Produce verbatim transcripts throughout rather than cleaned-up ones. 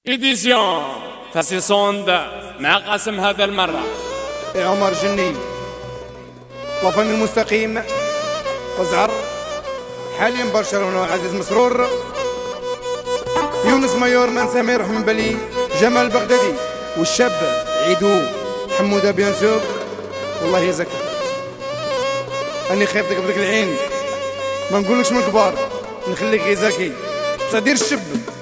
إديسيون فاسي صوند مع قاسم هذا المرة. عمر جني وطني المستقيم وزعر حاليا برشلونة وعزيز مسرور يونس مايور من سمير رحمن بلي جمال بغدادي والشاب عيدو حمودة بيانسوك. والله يا زكي اني خايفتك بدك العين ما نقولكش من كبار نخليك يا زكي بصح دير الشب.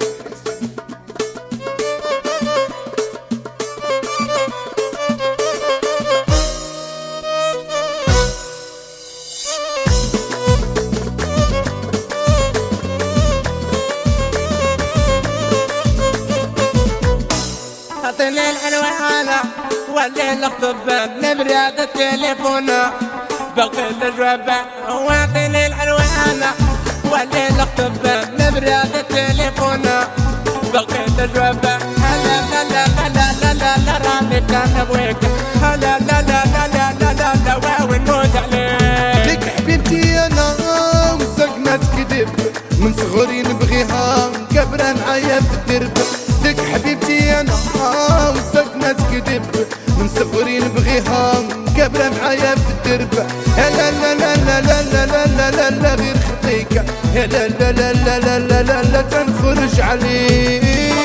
عطيني العنوانة والليل اخطب نبراد التليفون بقي الجواب. واعطيني العنوانة والليل اخطب نبراد التليفون بقي الجواب. لا لا لا لا لا لا لا راني كان ابويك. لا لا لا لا لا لا لا لا واو نموت عليك. لك حبيبتي انا وسكنة كذب من صغري نبغيها كبرة معايا في الدرب. لك حبيبتي انا وسكنة كذب من صغري نبغيها كبرة معايا في الدرب. لا لا لا لا لا لا لا لا لا غير خطيك. لا لا لا لا لا لا لا لا تنخرج عليك.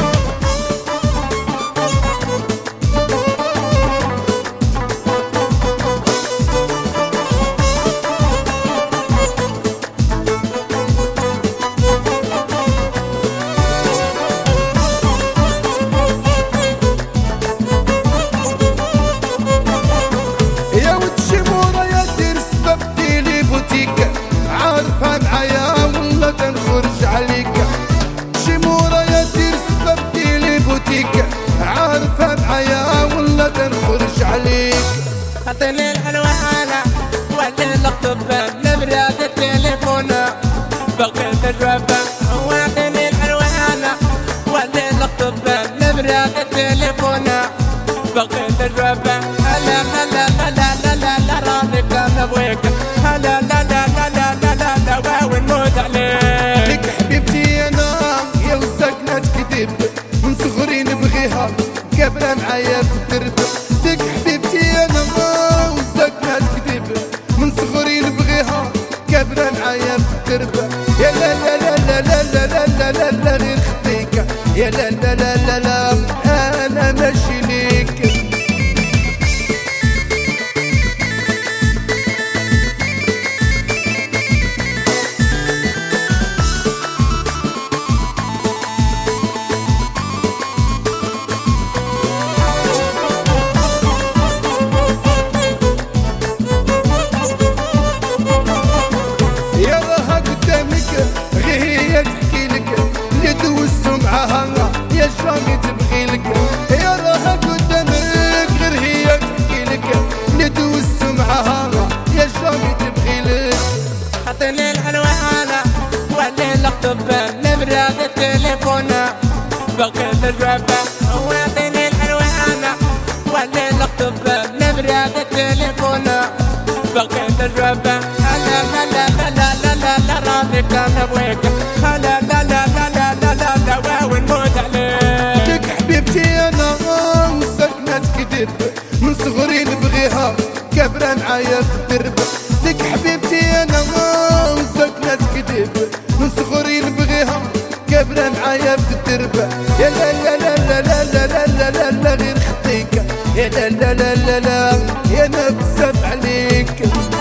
عارفة معايا والله تنخرج عليك. شمورة يا دير سبب ديلي بوتيك. عارفة معايا والله تنخرج عليك. عطيني العنوانة والليل اخطب نبراد التليفون بقي الجواب. واعطيني العنوانة والليل اخطب نبراد التليفون بقي الجواب. لا لا لا لا لا لا لا راضي كان ابويك. لا لا لا لا لا لا لا لا واو نموت عليك. لك حبيبتي انا يا وسكنة كذب من صغري نبغيها كبرة معايا في الدرب. لك حبيبتي انا وسكنة كذب من صغري نبغيها كبرة معايا في الدرب. يا لا لا لا لا لا لا لا لا لا غير خطيك. يا لا لا لا لا لا انا ماشي ليك. غير هي تحكي لك اللي دوزتو معاها يا جامي تبغي لك. يا راها قدامك غير هي تحكي لك اللي دوزتو معاها يا جامي تبغي لك. عطيني العنوانة والليل اخطب نبراد التليفون بقي الجواب. واعطيني العنوانة والليل اخطب نبراد التليفون بقي الجواب. لا لا لا لا لا لا لا راضي كان ابويك. لا لا لا لا لا لا لا لا واو نموت عليك. لك حبيبتي انا وسكنة كذب من صغري نبغيها كبرة معايا في الدرب. لك حبيبتي انا وسكنة كذب من صغري نبغيها كبرة معايا في الدرب. يا لا لا لا لا لا لا لا لا لا غير خطيك. يا لا لا لا لا لا يا نبسط عليك.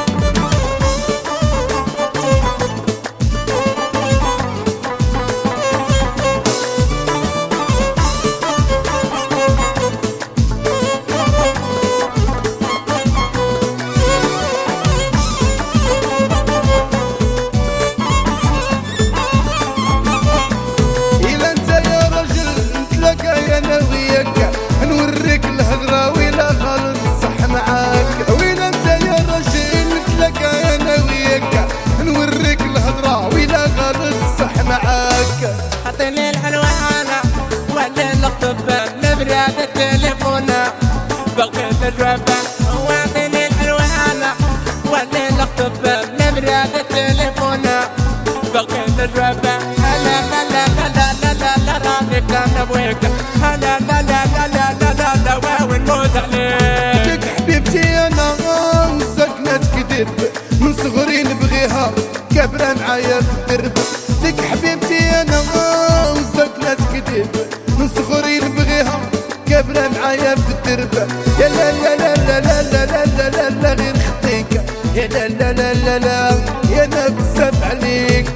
نوريك الهضرة ويلا غلط صح معاك. ويلا انت يا رجل نتلاقى انا وياك نوريك الهضرة ويلا غلط صح معاك. عطيني العنوانة والليل اخطب نبراد التليفون بقي الجواب. واعطيني العنوانة والليل اخطب نبراد التليفون بقي الجواب. لا لا لا لا لا لا لا راضي كان نهويك لا لا لا لا لا لا لا لا واو نموت عليك. لك حبيبتي انا سكنت كذب من صغري نبغيها كبرة معايا في الدرب. لك حبيبتي انا سكنت كذب من صغري نبغيها كبرة معايا في الدرب. يا لا لا لا لا لا لا لا لا لا غير خطيك يا لا لا لا لا لا يا نكسب عليك.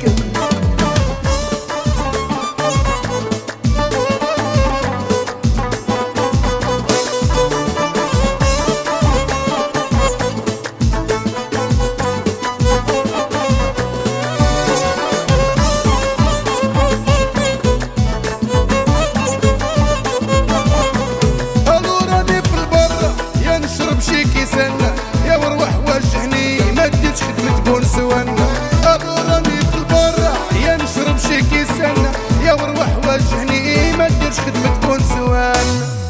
شي كيسنا يا وروح وجهني ما ديتش خدمة بونسوانا. ابو راني في البرا يا نشرب شي كيسنا يا وروح وجهني ما ديرش خدمة بونسوانا.